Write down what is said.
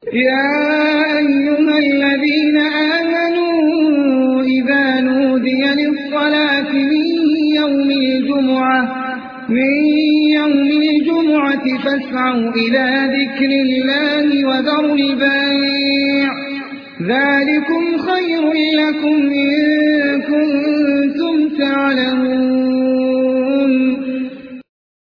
يا أيها الذين آمنوا إذا نودي للصلاة من يوم الجمعة فاسعوا إلى ذكر الله وذروا البيع ذلكم خير لكم إن كنتم تعلمون